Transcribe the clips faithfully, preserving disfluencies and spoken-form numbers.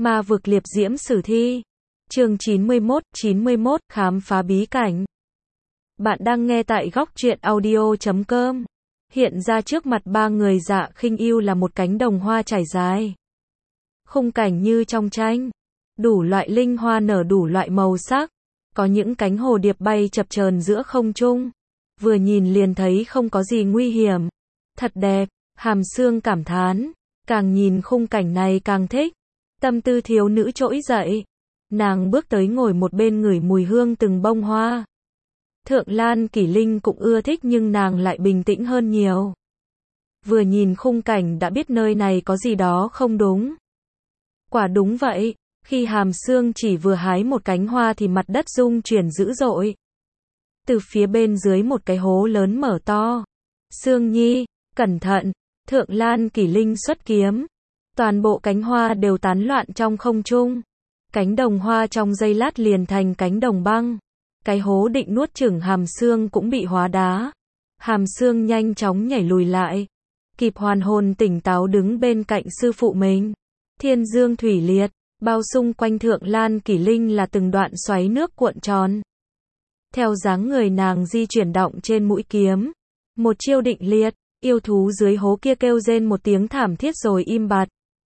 Ma vực liệp diễm sử thi. Chương chín mươi mốt, chín mươi mốt, khám phá bí cảnh. Bạn đang nghe tại góc truyện audio chấm com. Hiện ra trước mặt ba người Dạ Khinh Ưu là một cánh đồng hoa trải dài. Khung cảnh như trong tranh. Đủ loại linh hoa nở đủ loại màu sắc. Có những cánh hồ điệp bay chập chờn giữa không trung. Vừa nhìn liền thấy không có gì nguy hiểm. Thật đẹp, Hàm Sương cảm thán. Càng nhìn khung cảnh này càng thích. Tâm tư thiếu nữ trỗi dậy. Nàng bước tới ngồi một bên ngửi mùi hương từng bông hoa. Thượng Lan Kỷ Linh cũng ưa thích nhưng nàng lại bình tĩnh hơn nhiều. Vừa nhìn khung cảnh đã biết nơi này có gì đó không đúng. Quả đúng vậy, khi Hàm Sương chỉ vừa hái một cánh hoa thì mặt đất rung chuyển dữ dội. Từ phía bên dưới một cái hố lớn mở to. Sương Nhi, cẩn thận, Thượng Lan Kỷ Linh xuất kiếm. Toàn bộ cánh hoa đều tán loạn trong không trung. Cánh đồng hoa trong giây lát liền thành cánh đồng băng. Cái hố định nuốt chửng Hàm Sương cũng bị hóa đá. Hàm Sương nhanh chóng nhảy lùi lại. Kịp hoàn hồn tỉnh táo đứng bên cạnh sư phụ mình. Thiên dương thủy liệt, bao xung quanh Thượng Lan Kỷ Linh là từng đoạn xoáy nước cuộn tròn. Theo dáng người nàng di chuyển động trên mũi kiếm. Một chiêu định liệt, yêu thú dưới hố kia kêu rên một tiếng thảm thiết rồi im bặt.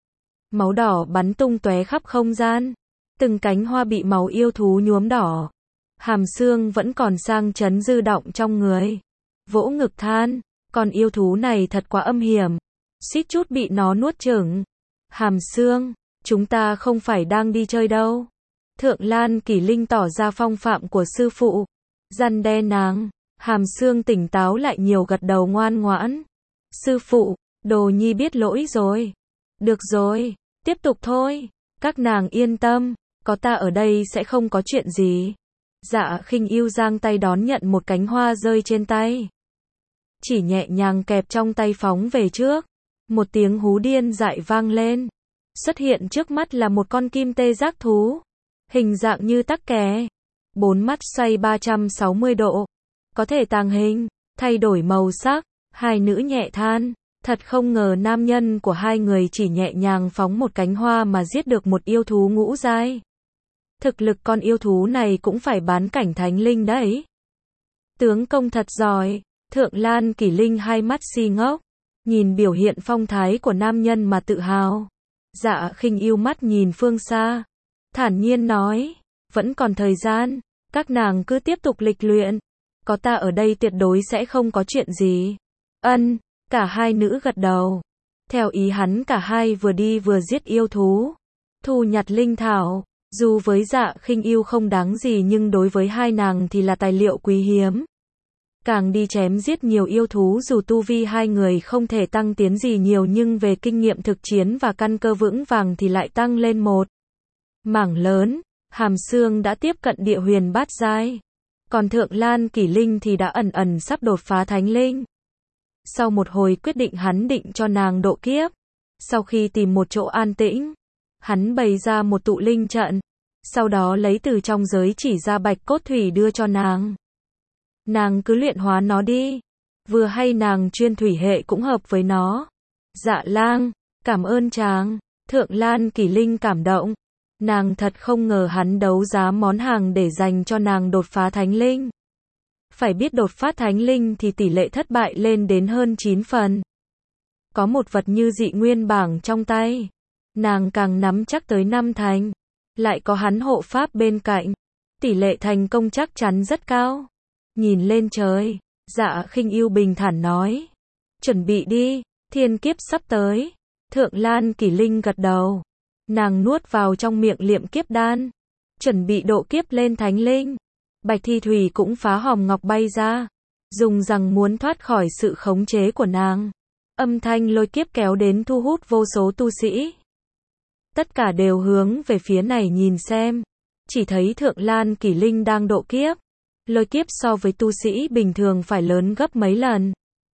Máu đỏ bắn tung tóe khắp không gian. Từng cánh hoa bị máu yêu thú nhuốm đỏ. Hàm Sương vẫn còn sang chấn dư động trong người. Vỗ ngực than, con yêu thú này thật quá âm hiểm. Suýt chút bị nó nuốt chửng. Hàm Sương, chúng ta không phải đang đi chơi đâu. Thượng Lan Kỷ Linh tỏ ra phong phạm của sư phụ. Răn đe nàng. Hàm Sương tỉnh táo lại nhiều gật đầu ngoan ngoãn. Sư phụ, đồ nhi biết lỗi rồi. Được rồi, tiếp tục thôi. Các nàng yên tâm, có ta ở đây sẽ không có chuyện gì. Dạ Khinh Ưu giang tay đón nhận một cánh hoa rơi trên tay. Chỉ nhẹ nhàng kẹp trong tay phóng về trước. Một tiếng hú điên dại vang lên. Xuất hiện trước mắt là một con kim tê giác thú. Hình dạng như tắc kè. Bốn mắt xoay ba trăm sáu mươi độ. Có thể tàng hình, thay đổi màu sắc. Hai nữ nhẹ than. Thật không ngờ nam nhân của hai người chỉ nhẹ nhàng phóng một cánh hoa mà giết được một yêu thú ngũ giai. Thực lực con yêu thú này cũng phải bán cảnh thánh linh đấy. Tướng công thật giỏi. Thượng Lan Kỷ Linh hai mắt si ngốc. Nhìn biểu hiện phong thái của nam nhân mà tự hào. Dạ Khinh Ưu mắt nhìn phương xa. Thản nhiên nói. Vẫn còn thời gian. Các nàng cứ tiếp tục lịch luyện. Có ta ở đây tuyệt đối sẽ không có chuyện gì. Ân. Cả hai nữ gật đầu. Theo ý hắn cả hai vừa đi vừa giết yêu thú. Thu nhặt linh thảo. Dù với Dạ Khinh Ưu không đáng gì nhưng đối với hai nàng thì là tài liệu quý hiếm. Càng đi chém giết nhiều yêu thú dù tu vi hai người không thể tăng tiến gì nhiều nhưng về kinh nghiệm thực chiến và căn cơ vững vàng thì lại tăng lên một mảng lớn. Hàm Sương đã tiếp cận địa huyền bát giai. Còn Thượng Lan Kỷ Linh thì đã ẩn ẩn sắp đột phá thánh linh. Sau một hồi quyết định hắn định cho nàng độ kiếp. Sau khi tìm một chỗ an tĩnh, hắn bày ra một tụ linh trận. Sau đó lấy từ trong giới chỉ ra bạch cốt thủy đưa cho nàng. Nàng cứ luyện hóa nó đi. Vừa hay nàng chuyên thủy hệ cũng hợp với nó. Dạ lang, cảm ơn chàng. Thượng Lan Kỷ Linh cảm động. Nàng thật không ngờ hắn đấu giá món hàng để dành cho nàng đột phá thánh linh. Phải biết đột phá thánh linh thì tỷ lệ thất bại lên đến hơn chín phần. Có một vật như dị nguyên bảng trong tay. Nàng càng nắm chắc tới năm thành. Lại có hắn hộ pháp bên cạnh. Tỷ lệ thành công chắc chắn rất cao. Nhìn lên trời. Dạ Khinh Ưu bình thản nói. Chuẩn bị đi, thiên kiếp sắp tới. Thượng Lan Kỷ Linh gật đầu. Nàng nuốt vào trong miệng liệm kiếp đan. Chuẩn bị độ kiếp lên thánh linh. Bạch Thi Thủy cũng phá hòm ngọc bay ra. Dùng rằng muốn thoát khỏi sự khống chế của nàng. Âm thanh lôi kiếp kéo đến thu hút vô số tu sĩ. Tất cả đều hướng về phía này nhìn xem. Chỉ thấy Thượng Lan Kỷ Linh đang độ kiếp. Lôi kiếp so với tu sĩ bình thường phải lớn gấp mấy lần.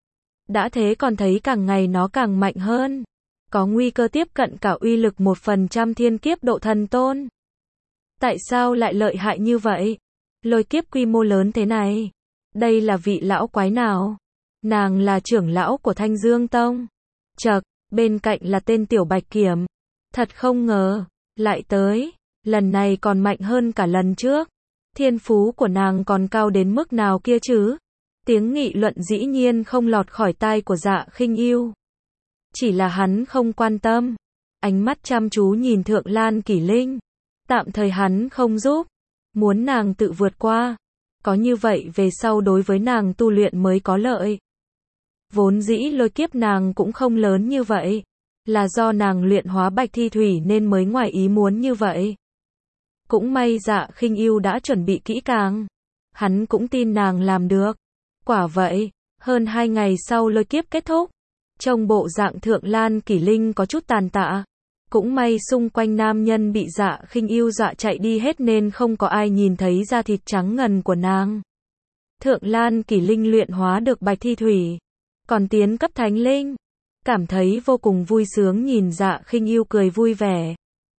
Đã thế còn thấy càng ngày nó càng mạnh hơn. Có nguy cơ tiếp cận cả uy lực một phần trăm thiên kiếp độ thần tôn. Tại sao lại lợi hại như vậy? Lôi kiếp quy mô lớn thế này. Đây là vị lão quái nào? Nàng là trưởng lão của Thanh Dương Tông. Chậc, bên cạnh là tên Tiểu Bạch Kiểm. Thật không ngờ, lại tới, lần này còn mạnh hơn cả lần trước. Thiên phú của nàng còn cao đến mức nào kia chứ? Tiếng nghị luận dĩ nhiên không lọt khỏi tai của Dạ Khinh Ưu. Chỉ là hắn không quan tâm, ánh mắt chăm chú nhìn Thượng Lan Kỷ Linh. Tạm thời hắn không giúp, muốn nàng tự vượt qua. Có như vậy về sau đối với nàng tu luyện mới có lợi. Vốn dĩ lôi kiếp nàng cũng không lớn như vậy, là do nàng luyện hóa bạch thi thủy nên mới ngoài ý muốn như vậy. Cũng may Dạ Khinh Ưu đã chuẩn bị kỹ càng, hắn cũng tin nàng làm được. Quả vậy, hơn hai ngày sau lôi kiếp kết thúc, trông bộ dạng Thượng Lan Kỷ Linh có chút tàn tạ. Cũng may xung quanh nam nhân bị Dạ Khinh Ưu dọa chạy đi hết nên không có ai nhìn thấy da thịt trắng ngần của nàng. Thượng Lan Kỷ Linh luyện hóa được bạch thi thủy, còn tiến cấp thánh linh, cảm thấy vô cùng vui sướng nhìn Dạ Khinh Ưu cười vui vẻ.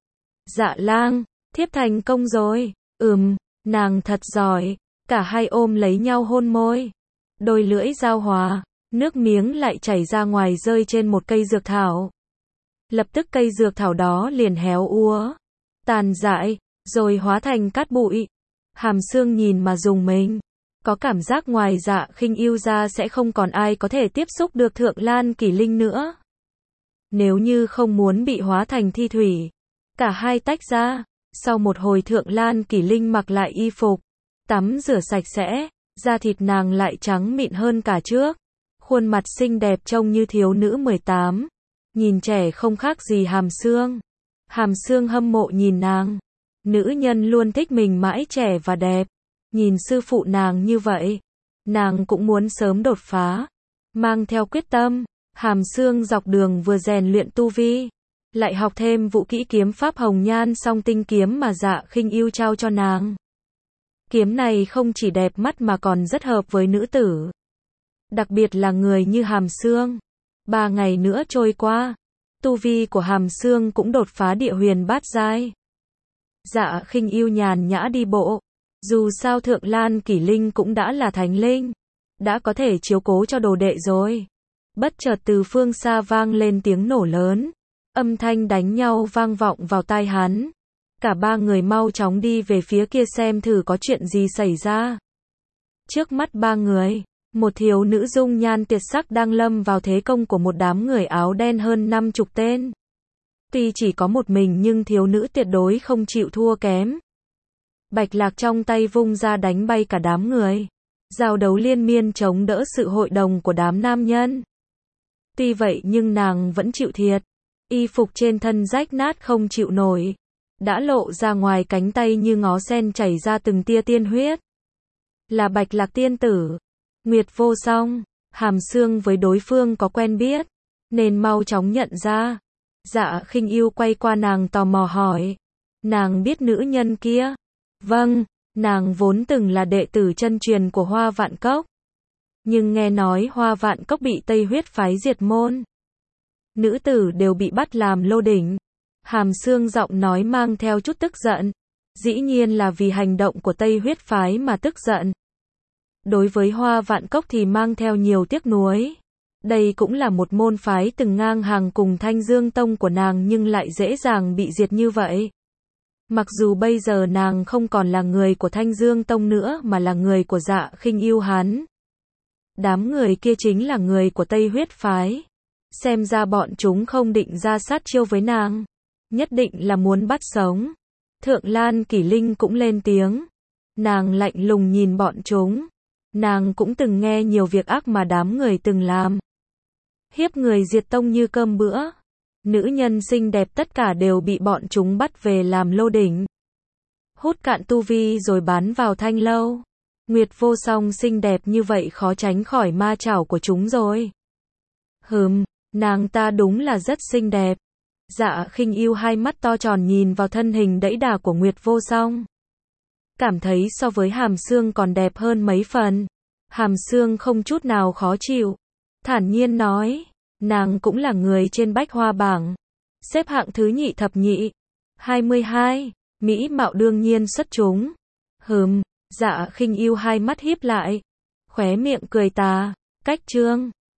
Dạ lang, thiếp thành công rồi. Ừm, nàng thật giỏi. Cả hai ôm lấy nhau hôn môi, đôi lưỡi giao hòa, nước miếng lại chảy ra ngoài rơi trên một cây dược thảo. Lập tức cây dược thảo đó liền héo úa, tàn rại, rồi hóa thành cát bụi. Hàm Xương nhìn mà rùng mình, có cảm giác ngoài Dạ Khinh Ưu ra sẽ không còn ai có thể tiếp xúc được Thượng Lan Kỷ Linh nữa. Nếu như không muốn bị hóa thành thi thủy, cả hai tách ra. Sau một hồi Thượng Lan Kỷ Linh mặc lại y phục, tắm rửa sạch sẽ, da thịt nàng lại trắng mịn hơn cả trước. Khuôn mặt xinh đẹp trông như thiếu nữ mười tám, nhìn trẻ không khác gì Hàm Xương. Hàm Xương hâm mộ nhìn nàng, nữ nhân luôn thích mình mãi trẻ và đẹp. Nhìn sư phụ nàng như vậy, nàng cũng muốn sớm đột phá. Mang theo quyết tâm, Hàm Xương dọc đường vừa rèn luyện tu vi, lại học thêm vũ kỹ kiếm pháp Hồng Nhan Song Tinh kiếm mà Dạ Khinh Ưu trao cho nàng. Kiếm này không chỉ đẹp mắt mà còn rất hợp với nữ tử, đặc biệt là người như Hàm Xương. Ba ngày nữa trôi qua, tu vi của Hàm Xương cũng đột phá địa huyền bát giai. Dạ Khinh Ưu nhàn nhã đi bộ, dù sao Thượng Lan Kỷ Linh cũng đã là thánh linh, đã có thể chiếu cố cho đồ đệ rồi. Bất chợt từ phương xa vang lên tiếng nổ lớn, âm thanh đánh nhau vang vọng vào tai hắn. Cả ba người mau chóng đi về phía kia xem thử có chuyện gì xảy ra. Trước mắt ba người, một thiếu nữ dung nhan tuyệt sắc đang lâm vào thế công của một đám người áo đen hơn năm chục tên. Tuy chỉ có một mình nhưng thiếu nữ tuyệt đối không chịu thua kém. Bạch lạc trong tay vung ra đánh bay cả đám người. Giao đấu liên miên chống đỡ sự hội đồng của đám nam nhân. Tuy vậy nhưng nàng vẫn chịu thiệt. Y phục trên thân rách nát không chịu nổi, đã lộ ra ngoài cánh tay như ngó sen chảy ra từng tia tiên huyết. Là Bạch Lạc tiên tử, Nguyệt Vô Song. Hàm Xương với đối phương có quen biết, nên mau chóng nhận ra. Dạ Khinh Ưu quay qua nàng tò mò hỏi, nàng biết nữ nhân kia? Vâng, nàng vốn từng là đệ tử chân truyền của Hoa Vạn Cốc, nhưng nghe nói Hoa Vạn Cốc bị Tây Huyết phái diệt môn, nữ tử đều bị bắt làm lô đỉnh. Hàm Xương giọng nói mang theo chút tức giận, dĩ nhiên là vì hành động của Tây Huyết phái mà tức giận. Đối với Hoa Vạn Cốc thì mang theo nhiều tiếc nuối. Đây cũng là một môn phái từng ngang hàng cùng Thanh Dương Tông của nàng nhưng lại dễ dàng bị diệt như vậy. Mặc dù bây giờ nàng không còn là người của Thanh Dương Tông nữa mà là người của Dạ Khinh Ưu hắn. Đám người kia chính là người của Tây Huyết phái. Xem ra bọn chúng không định ra sát chiêu với nàng, nhất định là muốn bắt sống. Thượng Lan Kỷ Linh cũng lên tiếng. Nàng lạnh lùng nhìn bọn chúng. Nàng cũng từng nghe nhiều việc ác mà đám người từng làm. Hiếp người diệt tông như cơm bữa. Nữ nhân xinh đẹp tất cả đều bị bọn chúng bắt về làm lô đỉnh. Hút cạn tu vi rồi bán vào thanh lâu. Nguyệt Vô Song xinh đẹp như vậy khó tránh khỏi ma chảo của chúng rồi. Hừm, nàng ta đúng là rất xinh đẹp. Dạ Khinh Ưu hai mắt to tròn nhìn vào thân hình đẫy đà của Nguyệt Vô Song. Cảm thấy so với Hàm Xương còn đẹp hơn mấy phần. Hàm Xương không chút nào khó chịu, thản nhiên nói, nàng cũng là người trên bách hoa bảng, xếp hạng thứ nhị thập nhị, hai mươi hai, mỹ mạo đương nhiên xuất chúng. Hừm, Dạ Khinh Ưu hai mắt híp lại, khóe miệng cười tà, cách trương.